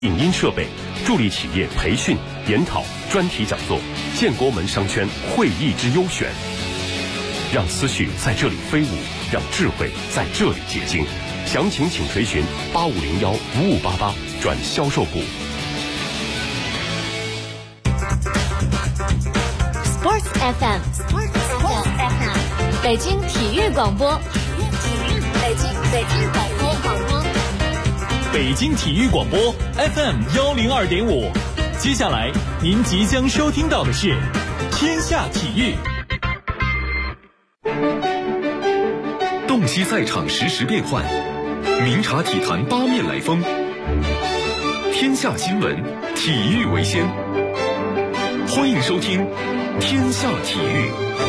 影音设备，助力企业培训、研讨、专题讲座，建国门商圈会议之优选，让思绪在这里飞舞，让智慧在这里结晶。详情请垂询8501-5588转销售部。 Sports FM， 北京体育广播，北京广播。 北京体育广播 FM 102.5，接下来您即将收听到的是天下体育。 洞悉赛场实时变幻，明察体坛八面来风。天下新闻，体育为先。欢迎收听天下体育。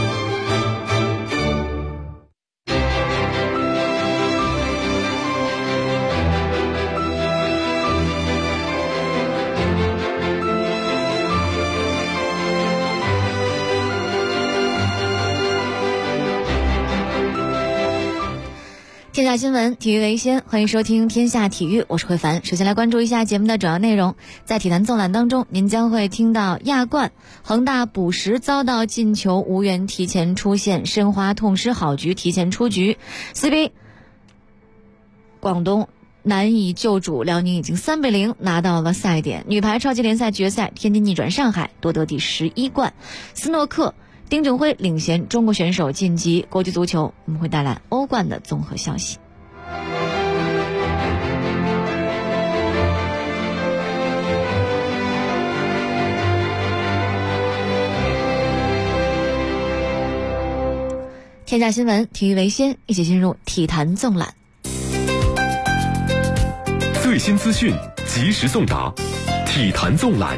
天下新闻，体育为先，欢迎收听天下体育，我是慧凡。首先来关注一下节目的主要内容。在体坛纵览当中，您将会听到亚冠恒大补时遭到进球无缘提前出线，申花痛失好局提前出局。CBA 广东难以救主，辽宁已经3-0拿到了赛点。女排超级联赛决赛，天津逆转上海夺得第11冠。斯诺克丁俊晖领衔中国选手晋级国际足球，我们会带来欧冠的综合消息。天下新闻，体育为先，一起进入体坛纵览。 最新资讯，及时送达，体坛纵览。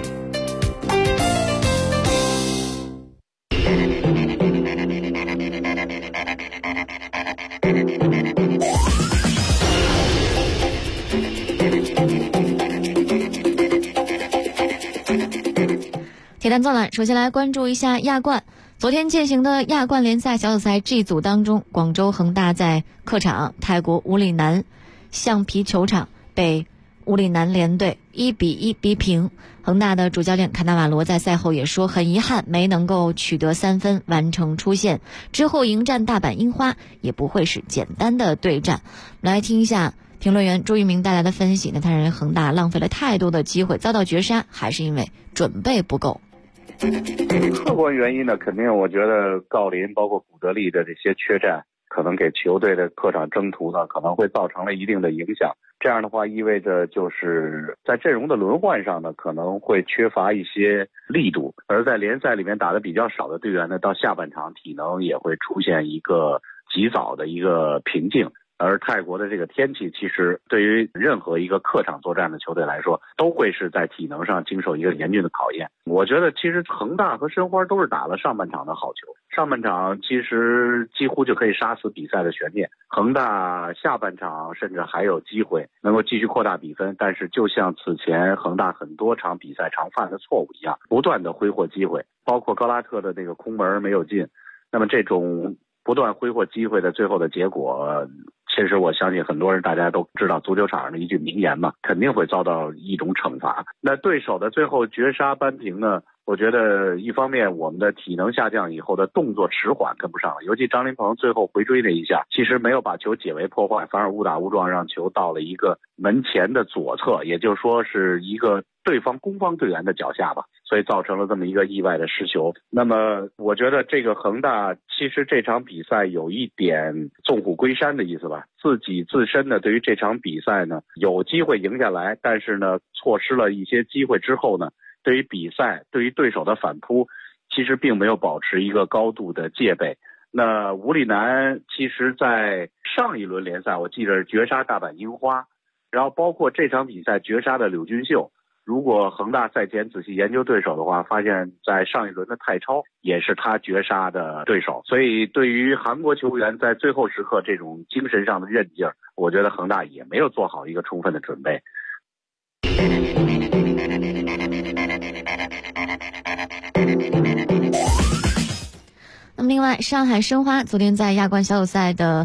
体坛纵览，首先来关注一下亚冠。昨天进行的亚冠联赛小组赛 G 组当中，广州恒大在客场泰国武里南橡皮球场被武里南联队1-1逼平。恒大的主教练卡纳瓦罗在赛后也说，很遗憾没能够取得3分完成出线，之后迎战大阪樱花也不会是简单的对战。我们来听一下评论员朱一鸣带来的分析。他认为恒大浪费了太多的机会，遭到绝杀还是因为准备不够。 客观原因呢，肯定我觉得郜林包括古德利的这些缺战，可能给球队的客场征途呢可能会造成了一定的影响。这样的话意味着就是在阵容的轮换上呢可能会缺乏一些力度，而在联赛里面打得比较少的队员呢，到下半场体能也会出现一个极早的一个瓶颈。而泰国的这个天气其实对于任何一个客场作战的球队来说，都会是在体能上经受一个严峻的考验。我觉得其实恒大和申花都是打了上半场的好球，上半场其实几乎就可以杀死比赛的悬念。恒大下半场甚至还有机会能够继续扩大比分，但是就像此前恒大很多场比赛常犯的错误一样，不断的挥霍机会，包括高拉特的那个空门没有进。那么这种不断挥霍机会的最后的结果，其实我相信很多人大家都知道足球场上的一句名言嘛，肯定会遭到一种惩罚。那对手的最后绝杀扳平呢，我觉得一方面我们的体能下降以后的动作迟缓跟不上了，尤其张琳芃最后回追那一下，其实没有把球解围破坏，反而误打误撞让球到了一个门前的左侧，也就是说是一个对方攻方队员的脚下吧，所以造成了这么一个意外的失球。那么我觉得这个恒大其实这场比赛有一点纵虎归山的意思吧，自己自身呢对于这场比赛呢有机会赢下来，但是呢错失了一些机会之后呢，对于比赛对于对手的反扑其实并没有保持一个高度的戒备。那武里南其实在上一轮联赛我记得是绝杀大阪樱花，然后包括这场比赛绝杀的柳俊秀，如果恒大赛前仔细研究对手的话，发现在上一轮的泰超也是他绝杀的对手，所以对于韩国球员在最后时刻这种精神上的韧劲儿，我觉得恒大也没有做好一个充分的准备。 那么另外，上海申花昨天在亚冠小组赛的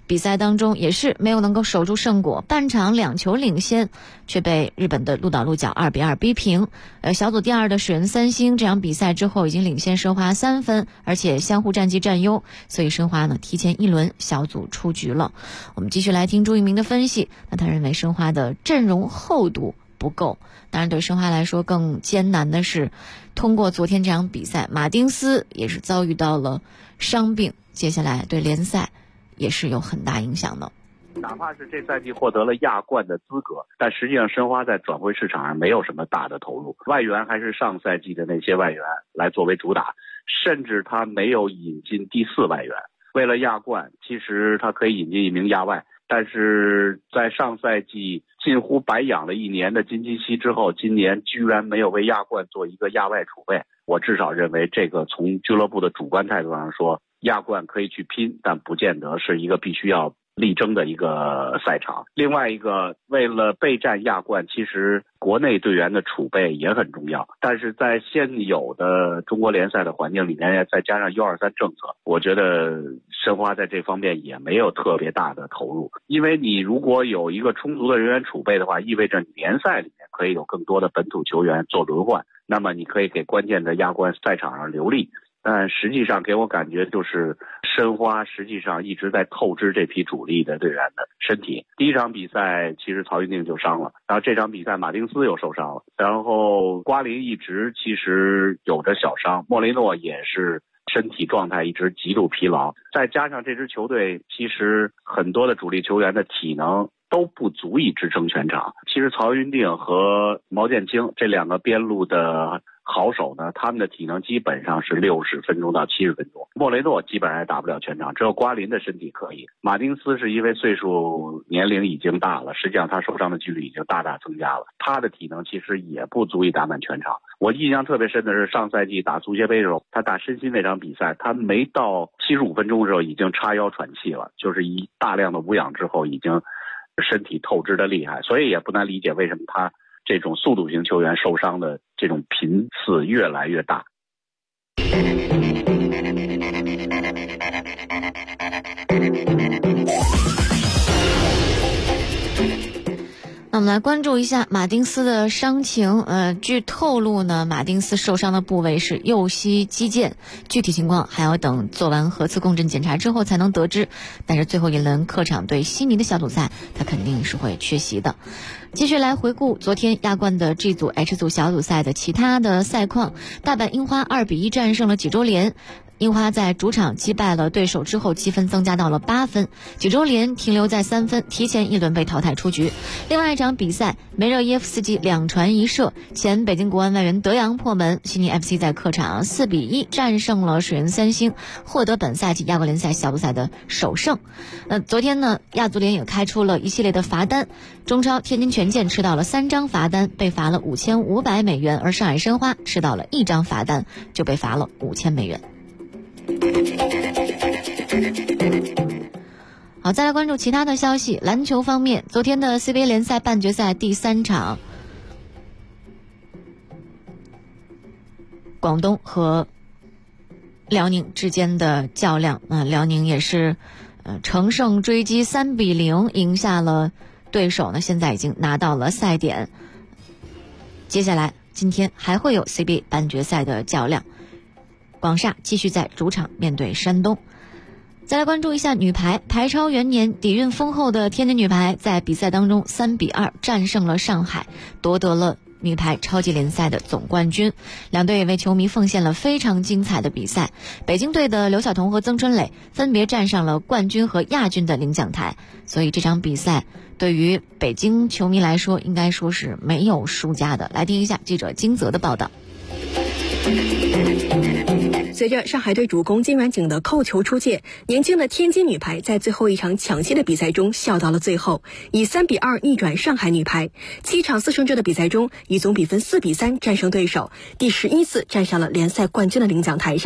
比赛当中也是没有能够守住胜果，半场2球领先，却被日本的鹿岛鹿角2-2逼平。小组第2的水原三星这场比赛之后已经领先申花3分，而且相互战绩占优，所以申花呢提前1轮小组出局了。我们继续来听朱一鸣的分析，那他认为申花的阵容厚度不够，当然对申花来说更艰难的是，通过昨天这场比赛，马丁斯也是遭遇到了伤病，接下来对联赛也是有很大影响的。 哪怕是这赛季获得了亚冠的资格，但实际上申花在转会市场上没有什么大的投入，外援还是上赛季的那些外援来作为主打，甚至他没有引进第4外援。为了亚冠，其实他可以引进一名亚外，但是在上赛季近乎白养了1年的金基熙之后，今年居然没有为亚冠做一个亚外储备。我至少认为这个从俱乐部的主观态度上说，亚冠可以去拼，但不见得是一个必须要力争的一个赛场。另外一个，为了备战亚冠，其实国内队员的储备也很重要，但是在现有的中国联赛的环境里面，再加上U23政策，我觉得申花在这方面也没有特别大的投入。因为你如果有一个充足的人员储备的话，意味着你联赛里面可以有更多的本土球员做轮换，那么你可以给关键的亚冠赛场上留力。但实际上给我感觉就是申花实际上一直在透支这批主力的队员的身体。第一场比赛其实曹云定就伤了，然后这场比赛马丁斯又受伤了，然后瓜林一直其实有着小伤，莫雷诺也是身体状态一直极度疲劳，再加上这支球队其实很多的主力球员的体能都不足以支撑全场。其实曹云定和毛剑卿这2个边路的好手呢，他们的体能基本上是60分钟到70分钟，莫雷诺基本上也打不了全场，只有瓜林的身体可以。马丁斯是因为岁数年龄已经大了，实际上他受伤的几率已经大大增加了，他的体能其实也不足以打满全场。我印象特别深的是上赛季打足协杯的时候，他打申鑫那场比赛，他没到75分钟的时候已经叉腰喘气了，就是一大量的无氧之后已经身体透支的厉害，所以也不难理解为什么他这种速度型球员受伤的这种频次越来越大。 那我们来关注一下马丁斯的伤情。据透露呢，马丁斯受伤的部位是右膝肌腱，具体情况还要等做完核磁共振检查之后才能得知。但是最后一轮客场对悉尼的小组赛，他肯定是会缺席的。继续来回顾昨天亚冠的 G 组 H 组小组赛的其他的赛况。大阪樱花2-1战胜了济州联，樱花在主场击败了对手之后积分增加到了8分，济州联停留在3分，提前1轮被淘汰出局。另外一场比赛，梅热耶夫斯基2传1射，前北京国安外援德阳破门，悉尼 FC 在客场4-1战胜了水原三星，获得本赛季亚冠联赛小组赛的首胜。昨天呢，亚足联也开出了一系列的罚单，中超天津权健吃到了3张罚单，被罚了5500美元，而上海申花吃到了1张罚单，就被罚了5000美元。好，再来关注其他的消息。篮球方面，昨天的 CBA 联赛半决赛第3场，广东和辽宁之间的较量，辽宁也是乘胜追击3-0赢下了对手呢，现在已经拿到了赛点。接下来今天还会有 CBA 半决赛的较量，广厦继续在主场面对山东。再来关注一下女排，排超元年底蕴丰厚的天津女排在比赛当中3-2战胜了上海，夺得了女排超级联赛的总冠军。两队也为球迷奉献了非常精彩的比赛。北京队的刘晓彤和曾春蕾分别站上了冠军和亚军的领奖台，所以这场比赛对于北京球迷来说应该说是没有输家的。来听一下记者金泽的报道。 随着上海队主攻金软景的扣球出界，年轻的天津女排在最后一场抢七的比赛中笑到了最后，以3-2逆转上海女排。7场4胜制的比赛中，以总比分4-3战胜对手，第11次站上了联赛冠军的领奖台上。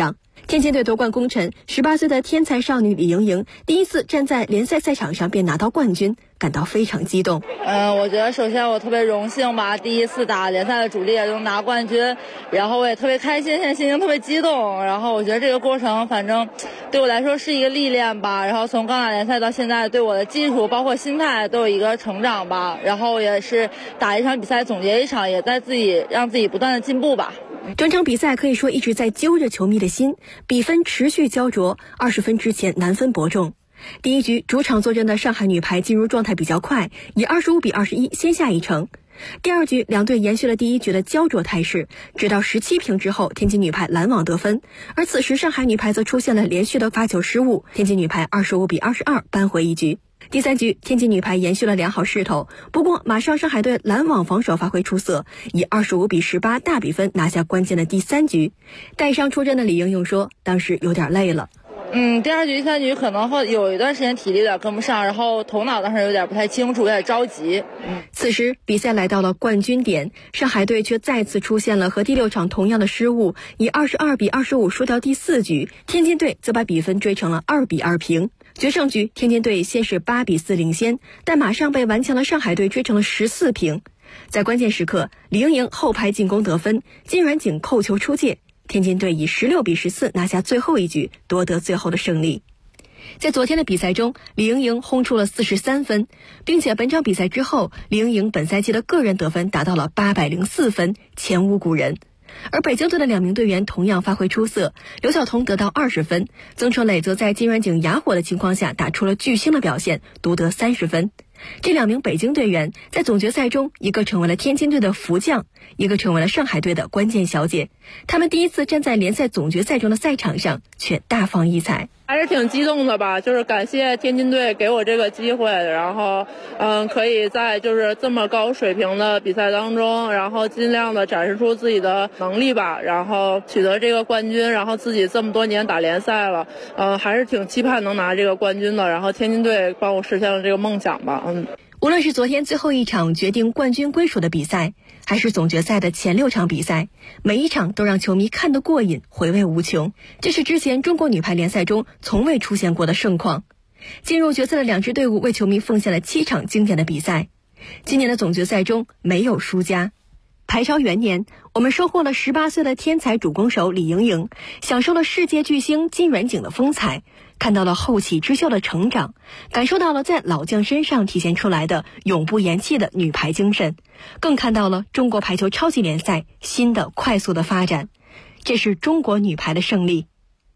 天津队夺冠功臣18岁的天才少女李盈莹第一次站在联赛赛场上便拿到冠军，感到非常激动。 我觉得首先我特别荣幸吧，第一次打联赛的主力也能拿冠军，然后我也特别开心，现在心情特别激动。然后我觉得这个过程反正对我来说是一个历练吧，然后从刚打联赛到现在，对我的技术包括心态都有一个成长吧。然后也是打一场比赛总结一场，也在让自己不断的进步吧。 整场比赛可以说一直在揪着球迷的心，比分持续焦灼，20分之前难分伯仲。第一局主场坐镇的上海女排进入状态比较快，以25-21先下一城。第二局两队延续了第一局的焦灼态势，直到17平之后，天津女排拦网得分，而此时上海女排则出现了连续的发球失误，天津女排25-22扳回一局。第三局，天津女排延续了良好势头，不过马上上海队拦网防守发挥出色，以25-18大比分拿下关键的第三局。带伤出阵的李盈莹说，当时有点累了。 第二局、第三局可能会有一段时间体力有点跟不上，然后头脑当时有点不太清楚，有点着急。 此时比赛来到了冠军点，上海队却再次出现了和第6场同样的失误，以22-25输掉第4局。天津队则把比分追成了2-2平。决胜局，天津队先是8-4领先，但马上被顽强的上海队追成了14平。在关键时刻，李盈莹后排进攻得分，金阮景扣球出界，天津队以16-14拿下最后一局，夺得最后的胜利。在昨天的比赛中，李盈莹轰出了43分，并且本场比赛之后，李盈莹本赛季的个人得分达到了804分，前无古人。而北京队的2名队员同样发挥出色，刘晓彤得到20分，曾春磊则在金阮景哑火的情况下打出了巨星的表现，夺得30分。这2名北京队员在总决赛中，一个成为了天津队的福将，一个成为了上海队的关键小姐。他们第一次站在联赛总决赛中的赛场上，却大放异彩。 还是挺激动的吧，就是感谢天津队给我这个机会，然后可以在就是这么高水平的比赛当中，然后尽量的展示出自己的能力吧，然后取得这个冠军，然后自己这么多年打联赛了，还是挺期盼能拿这个冠军的，然后天津队帮我实现了这个梦想吧。 无论是昨天最后一场决定冠军归属的比赛，还是总决赛的前6场比赛，每一场都让球迷看得过瘾，回味无穷。这是之前中国女排联赛中从未出现过的盛况。进入决赛的2支队伍为球迷奉献了7场经典的比赛。今年的总决赛中没有输家。排超元年，我们收获了18岁的天才主攻手李盈莹，享受了世界巨星金阮景的风采，看到了后起之秀的成长，感受到了在老将身上体现出来的永不言弃的女排精神，更看到了中国排球超级联赛新的快速的发展。这是中国女排的胜利。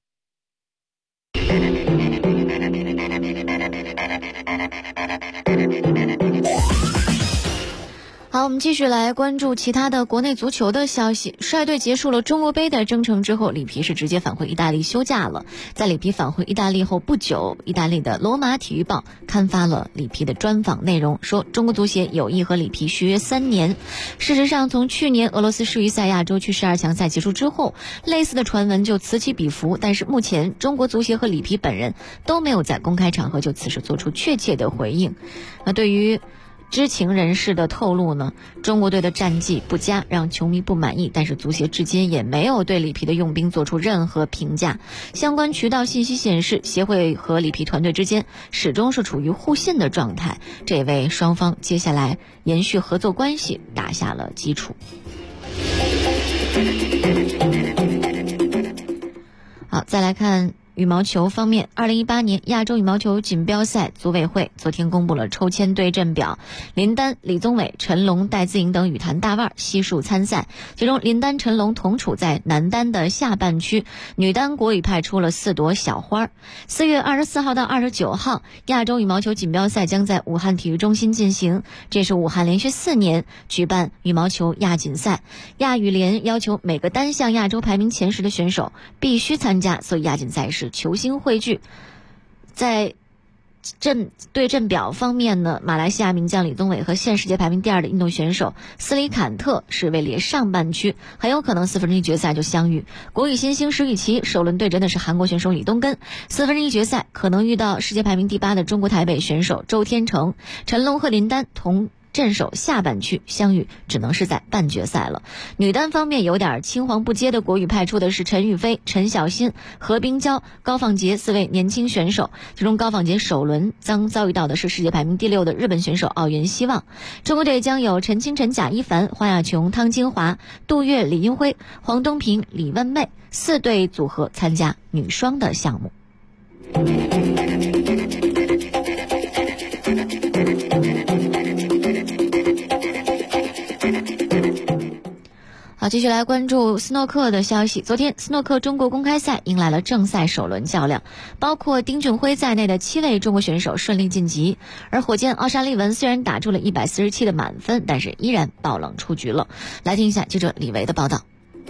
好，我们继续来关注其他的国内足球的消息。率队结束了中国杯的征程之后，里皮是直接返回意大利休假了。在里皮返回意大利后不久，意大利的罗马体育报刊发了里皮的专访内容，说中国足协有意和里皮续约3年。事实上，从去年俄罗斯世预赛亚洲区12强赛结束之后，类似的传闻就此起彼伏，但是目前中国足协和里皮本人都没有在公开场合就此事做出确切的回应。对于知情人士的透露呢，中国队的战绩不佳让球迷不满意，但是足协至今也没有对里皮的用兵做出任何评价。相关渠道信息显示，协会和里皮团队之间始终是处于互信的状态，这也为双方接下来延续合作关系打下了基础。好，再来看羽毛球方面，2018年亚洲羽毛球锦标赛组委会昨天公布了抽签对阵表，林丹、李宗伟、陈龙、戴资颖等羽坛大腕悉数参赛，其中林丹、陈龙同处在男单的下半区，女单国羽派出了4朵小花。4月24号到29号，亚洲羽毛球锦标赛将在武汉体育中心进行，这是武汉连续4年举办羽毛球亚锦赛。亚羽联要求每个单项亚洲排名前10的选手必须参加，所以亚锦赛是球星汇聚。在对阵表方面呢，马来西亚名将李宗伟和现世界排名第2的印度选手斯里坎特是位列上半区，很有可能1/4决赛就相遇。国羽新星石宇奇首轮对阵的是韩国选手李东根，1/4决赛可能遇到世界排名第8的中国台北选手周天成。陈龙和林丹同镇守下半区，相遇只能是在半决赛了。女单方面有点青黄不接的国羽派出的是陈雨菲、陈小欣、何冰娇、高放杰4位年轻选手，其中高放杰首轮将遭遇到的是世界排名第6的日本选手奥原希望。中国队将有陈清晨、贾一凡、黄雅琼、汤金华、杜月、李英辉、黄东萍、李问妹4对组合参加女双的项目。好，继续来关注斯诺克的消息。昨天，斯诺克中国公开赛迎来了正赛首轮较量，包括丁俊晖在内的7位中国选手顺利晋级。而火箭奥沙利文虽然打出了147的满分，但是依然爆冷出局了。来听一下记者李维的报道。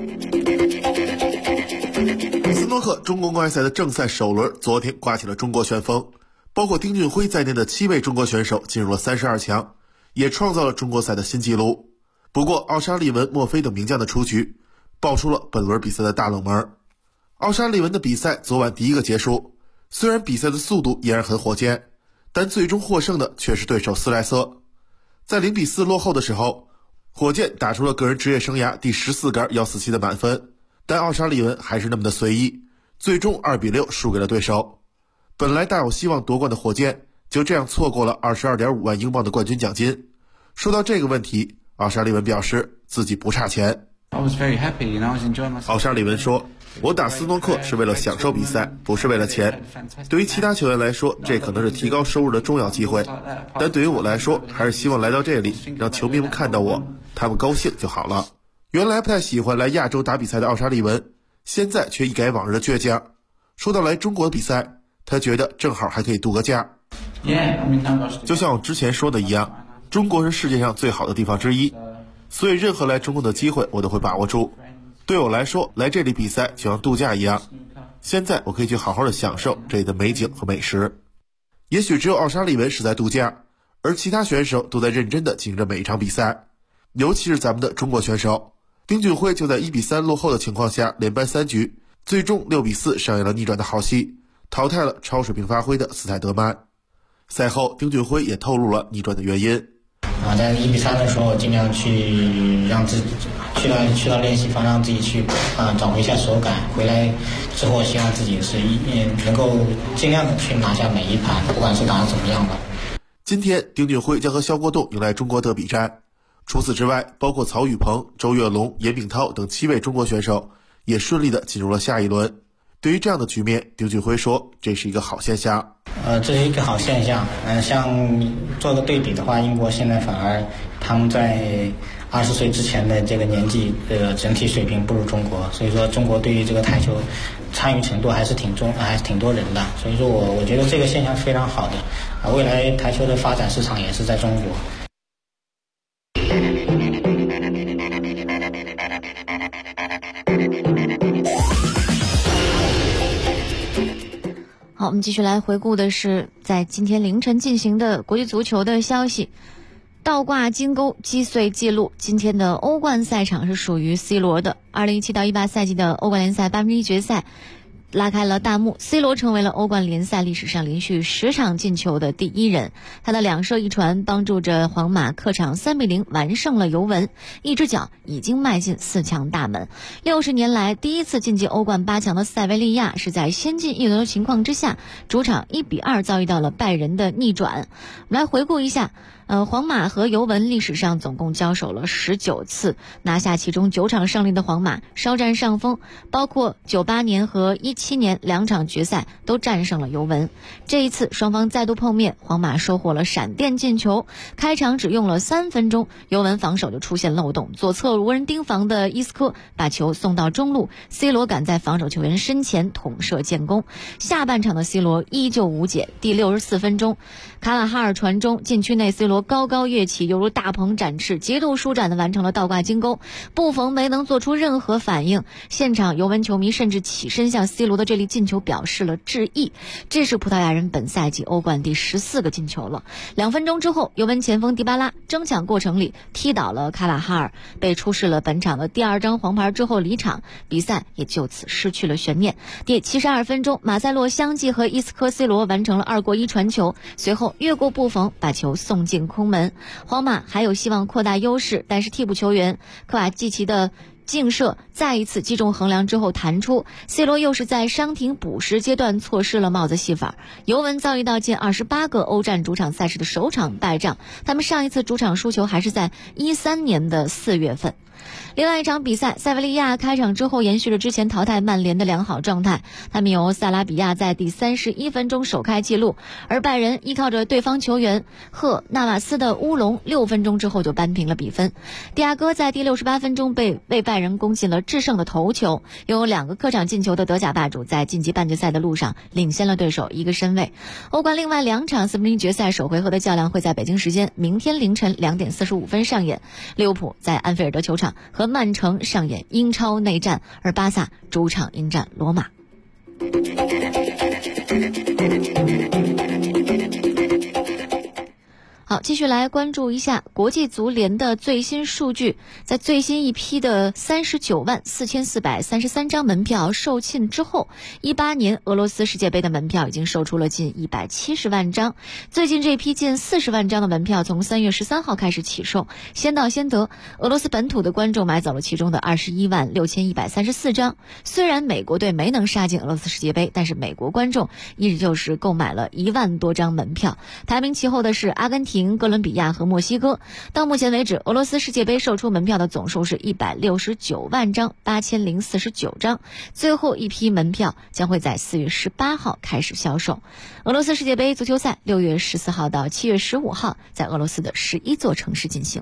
斯诺克中国公开赛的正赛首轮昨天刮起了中国旋风，包括丁俊晖在内的7位中国选手进入了32强，也创造了中国赛的新纪录。不过奥沙利文、墨菲等名将的出局，爆出了本轮比赛的大冷门。奥沙利文的比赛昨晚第一个结束，虽然比赛的速度依然很火箭，但最终获胜的却是对手斯莱瑟。在0-4落后的时候，火箭打出了个人职业生涯第14杆147的满分，但奥沙利文还是那么的随意，最终2-6输给了对手。本来大有希望夺冠的火箭就这样错过了22.5万英镑的冠军奖金。说到这个问题，奥沙利文表示自己不差钱。奥沙利文说，我打斯诺克是为了享受比赛，不是为了钱。对于其他球员来说，这可能是提高收入的重要机会，但对于我来说，还是希望来到这里，让球迷们看到我，他们高兴就好了。原来不太喜欢来亚洲打比赛的奥沙利文，现在却一改往日的倔强。说到来中国比赛，他觉得正好还可以度个假。就像我之前说的一样，中国是世界上最好的地方之一，所以任何来中国的机会我都会把握住。对我来说，来这里比赛就像度假一样，现在我可以去好好的享受这里的美景和美食。也许只有奥沙利文是在度假，而其他选手都在认真的经营着每一场比赛，尤其是咱们的中国选手。丁俊晖就在1-3落后的情况下连扳3局，最终6-4上演了逆转的好戏，淘汰了超水平发挥的斯泰德曼。赛后丁俊晖也透露了逆转的原因。 在1-3的时候，尽量去让自己去到练习房，让自己去找回一下手感。回来之后，希望自己是能够尽量的去拿下每一盘，不管是打得怎么样吧。 今天丁俊晖将和肖国栋迎来中国德比战。除此之外，包括曹宇鹏、周跃龙、严炳涛等7位中国选手也顺利的进入了下一轮。对于这样的局面，丁俊晖说这是一个好现象。 这是一个好现象。像做个对比的话，英国现在反而他们在20岁之前的这个年纪，整体水平不如中国，所以说中国对于这个台球参与程度还是挺多人的，所以说我觉得这个现象是非常好的。未来台球的发展市场也是在中国。 好，我们继续来回顾的是在今天凌晨进行的国际足球的消息。倒挂金钩击碎纪录，今天的欧冠赛场是属于 C 罗的。2017-18赛季的欧冠联赛1/8决赛拉开了大幕， C 罗成为了欧冠联赛历史上连续10场进球的第一人。他的2射1传帮助着皇马客场3-0完胜了尤文，一只脚已经迈进4强大门。60年来第一次晋级欧冠8强的塞维利亚是在先进一轮的情况之下，主场1-2遭遇到了拜仁的逆转。我们来回顾一下，皇马和尤文历史上总共交手了19次，拿下其中9场胜利的皇马稍占上风，包括98年和17年2场决赛都战胜了尤文。这一次双方再度碰面，皇马收获了闪电进球，开场只用了3分钟，尤文防守就出现漏洞，左侧无人盯防的伊斯科把球送到中路， C 罗赶在防守球员身前捅射建功。下半场的 C 罗依旧无解，第64分钟卡瓦哈尔传中，禁区内 C 罗高高跃起，犹如大鹏展翅，节奏舒展地完成了倒挂金钩，布冯没能做出任何反应。现场尤文球迷甚至起身向 C 罗的这粒进球表示了致意。这是葡萄牙人本赛季欧冠第14个进球了。2分钟之后，尤文前锋迪巴拉争抢过程里踢倒了卡瓦哈尔，被出示了本场的第2张黄牌之后离场，比赛也就此失去了悬念。第72分钟，马塞洛相继和伊斯科 C 罗完成了2过1传球，随后越过布冯把球送进进空门。皇马还有希望扩大优势，但是替补球员科瓦季奇的劲射再一次击中横梁之后弹出 ，C 罗又是在伤停补时阶段错失了帽子戏法。尤文遭遇到近28个欧战主场赛事的首场败仗，他们上一次主场输球还是在13年的4月份。另外一场比赛，塞维利亚开场之后延续了之前淘汰曼联的良好状态，他们由萨拉比亚在第31分钟首开纪录，而拜仁依靠着对方球员赫纳瓦斯的乌龙，6分钟之后就扳平了比分。蒂亚戈在第68分钟为拜仁攻进了制胜的头球，拥有2个客场进球的德甲霸主在晋级半决赛的路上领先了对手1个身位。欧冠另外2场4分之一决赛首回合的较量会在北京时间明天凌晨2点45分上演，利物浦在安菲尔德球场和曼城上演英超内战，而巴萨主场迎战罗马。好，继续来关注一下国际足联的最新数据。在最新一批的394433张门票售罄之后，18年俄罗斯世界杯的门票已经售出了近170万张。最近这批近40万张的门票从3月13号开始起售，先到先得。俄罗斯本土的观众买走了其中的21万6134张。虽然美国队没能杀进俄罗斯世界杯，但是美国观众依旧是购买了1万多张门票。排名其后的是阿根廷、哥伦比亚和墨西哥。到目前为止，俄罗斯世界杯售出门票的总数是169万张，8049张。最后一批门票将会在4月18号开始销售。俄罗斯世界杯足球赛6月14号到7月15号在俄罗斯的11座城市进行。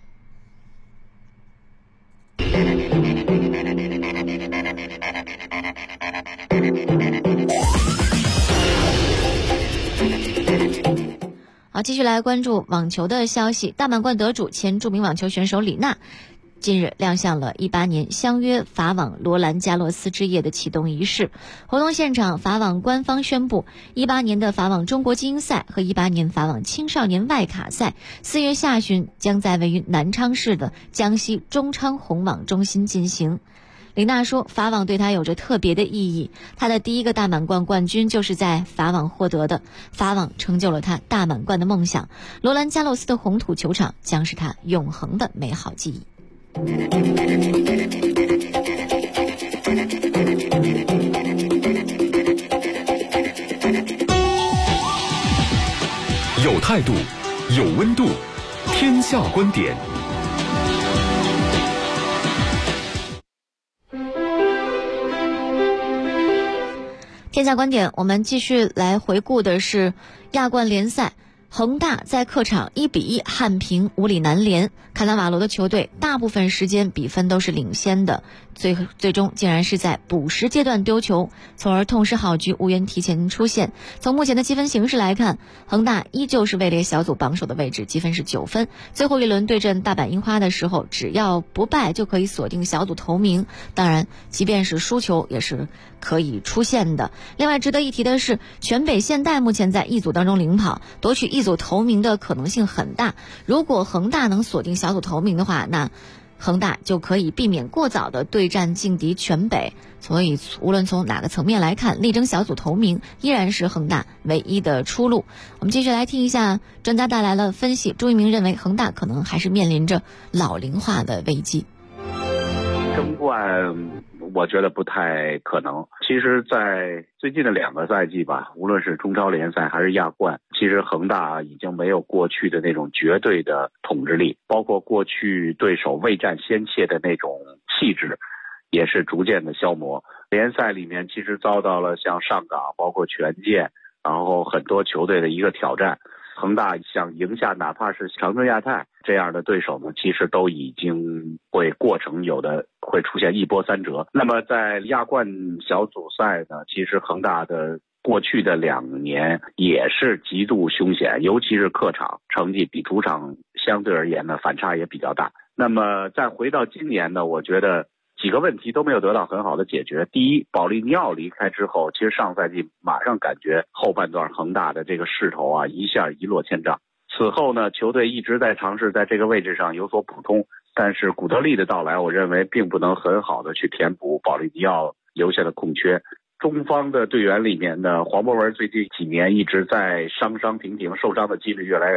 好，继续来关注网球的消息。大满贯得主、前著名网球选手李娜近日亮相了18年相约法网罗兰加洛斯之夜的启动仪式。活动现场，法网官方宣布18年的法网中国精英赛和18年法网青少年外卡赛4月下旬将在位于南昌市的江西中昌红网中心进行。李娜说，法网对她有着特别的意义，她的第一个大满贯冠军就是在法网获得的，法网成就了她大满贯的梦想，罗兰加洛斯的红土球场将是她永恒的美好记忆。 有态度，有温度，天下观点。 天下观点，我们继续来回顾的是亚冠联赛。恒大在客场1-1憾平武里南联，卡纳瓦罗的球队大部分时间比分都是领先的，最终竟然是在补时阶段丢球，从而痛失好局，无缘提前出线。从目前的积分形势来看，恒大依旧是位列小组榜首的位置，积分是9分。最后一轮对阵大阪樱花的时候，只要不败就可以锁定小组头名，当然即便是输球也是可以出线的。另外值得一提的是，全北现代目前在一组当中领跑，夺取一组头名的可能性很大。如果恒大能锁定小组头名的话，那恒大就可以避免过早的对战劲敌全北。所以无论从哪个层面来看，力争小组头名依然是恒大唯一的出路。我们继续来听一下专家带来了分析。朱一鸣认为恒大可能还是面临着老龄化的危机。 争冠我觉得不太可能。其实在最近的2个赛季吧，无论是中超联赛还是亚冠，其实恒大已经没有过去的那种绝对的统治力，包括过去对手未战先怯的那种气质也是逐渐的消磨。联赛里面其实遭到了像上港包括权健然后很多球队的一个挑战，恒大想赢下哪怕是长春亚泰这样的对手呢，其实都已经会过程有的会出现一波三折。那么在亚冠小组赛呢，其实恒大的过去的2年也是极度凶险，尤其是客场成绩比主场相对而言呢反差也比较大。那么再回到今年呢，我觉得几个问题都没有得到很好的解决。第一，保利尼奥离开之后，其实上赛季马上感觉后半段恒大的这个势头啊一下一落千丈。此后呢，球队一直在尝试在这个位置上有所补充，但是古德利的到来，我认为并不能很好的去填补保利尼奥留下的空缺。中方的队员里面呢，黄博文最近几年一直在伤停，受伤的几率越来越大。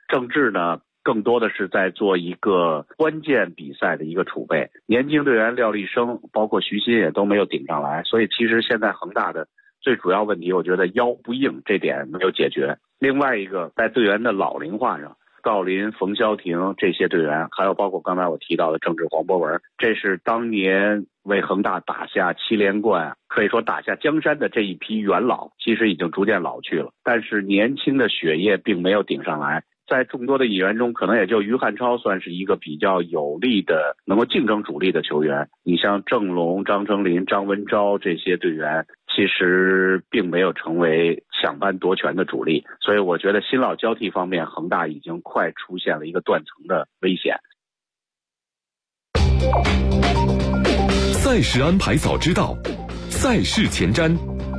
郑智呢更多的是在做一个关键比赛的一个储备，年轻队员廖立生包括徐新也都没有顶上来，所以其实现在恒大的最主要问题，我觉得腰不硬这点没有解决。另外一个在队员的老龄化上，郜林、冯潇霆这些队员，还有包括刚才我提到的郑智、黄博文，这是当年为恒大打下7连冠，可以说打下江山的这一批元老，其实已经逐渐老去了，但是年轻的血液并没有顶上来。在众多的引援中，可能也就于汉超算是一个比较有力的能够竞争主力的球员。你像郑龙、张成林、张文钊这些队员，其实并没有成为抢班夺权的主力，所以我觉得新老交替方面，恒大已经快出现了一个断层的危险。 赛事安排早知道，赛事前瞻。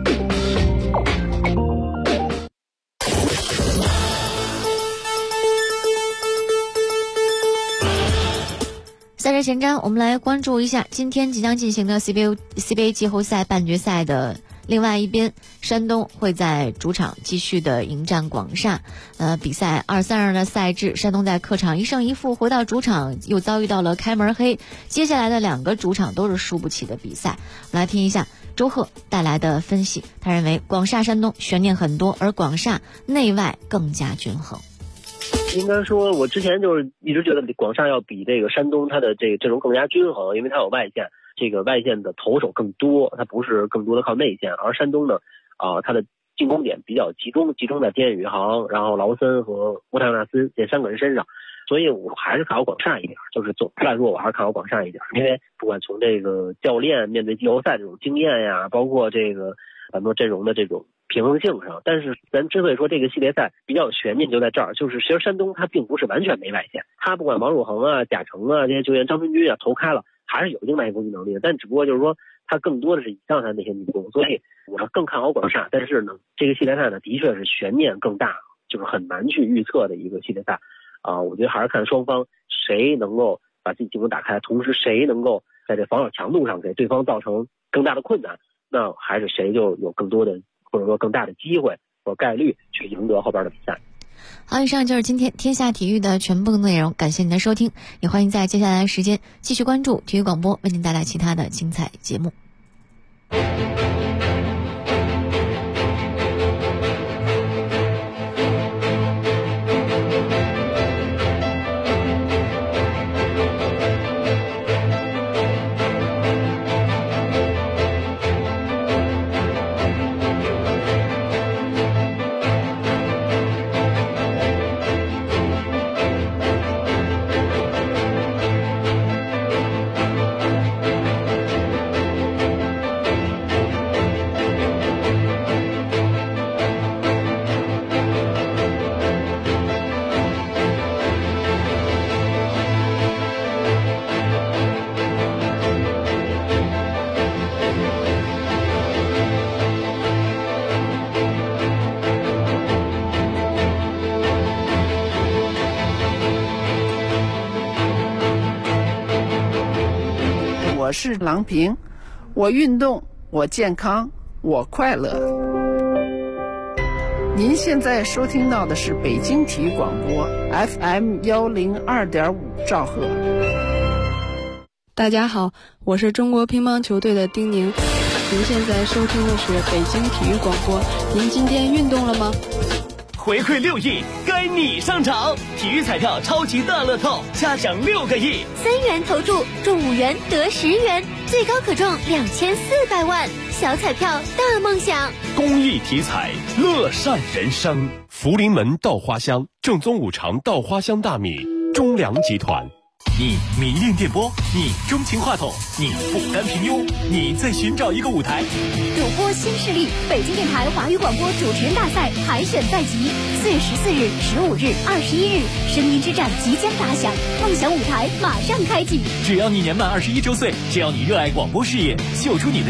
赛事前瞻，我们来关注一下今天即将进行的 CBA 季后赛半决赛的另外一边，山东会在主场继续的迎战广厦。比赛2-3-2的赛制，山东在客场1胜1负，回到主场又遭遇到了开门黑。接下来的2个主场都是输不起的比赛。我们来听一下周贺带来的分析，他认为广厦山东悬念很多，而广厦内外更加均衡。 应该说，我之前就是一直觉得广厦要比这个山东它的这个阵容更加均衡，因为它有外线，这个外线的投手更多，它不是更多的靠内线。而山东呢，它的进攻点比较集中在边宇航，然后劳森和乌塔纳斯这3个人身上，所以我还是看好广厦一点。就是总的来说，我还是看好广厦一点，因为不管从这个教练面对季后赛这种经验呀，包括这个很多阵容的这种平衡性上，但是咱之所以说这个系列赛比较有悬念就在这儿，就是其实山东他并不是完全没外线，他不管王汝恒啊、贾诚啊这些球员，张春军啊投开了，还是有一定外线攻击能力的，但只不过就是说他更多的是倚仗他那些进攻，所以我更看好广厦。但是呢，这个系列赛呢的确是悬念更大，就是很难去预测的一个系列赛我觉得还是看双方谁能够把自己进攻打开，同时谁能够在这防守强度上给对方造成更大的困难，那还是谁就有更多的或者说更大的机会和概率去赢得后边的比赛。 好，以上就是今天天下体育的全部内容，感谢您的收听，也欢迎在接下来的时间继续关注体育广播，为您带来其他的精彩节目。 我是郎平，我运动，我健康，我快乐。您现在收听到的是北京体育广播 FM 102.5兆赫。 大家好，我是中国乒乓球队的丁宁。您现在收听的是北京体育广播。您今天运动了吗？ 回馈6亿，该你上场！体育彩票超级大乐透，加奖6个亿 ，3元投注中5元得10元，最高可中2400万，小彩票大梦想。 公益体彩，乐善人生。福临门稻花香，正宗5常稻花香大米，中粮集团。 你迷恋电波，你钟情话筒，你不甘平庸，你在寻找一个舞台。 主播新势力，北京电台华语广播主持人大赛海选在即，4月14日、15日、21日，声音之战即将打响，梦想舞台马上开启。 只要你年满21周岁，只要你热爱广播事业，秀出你的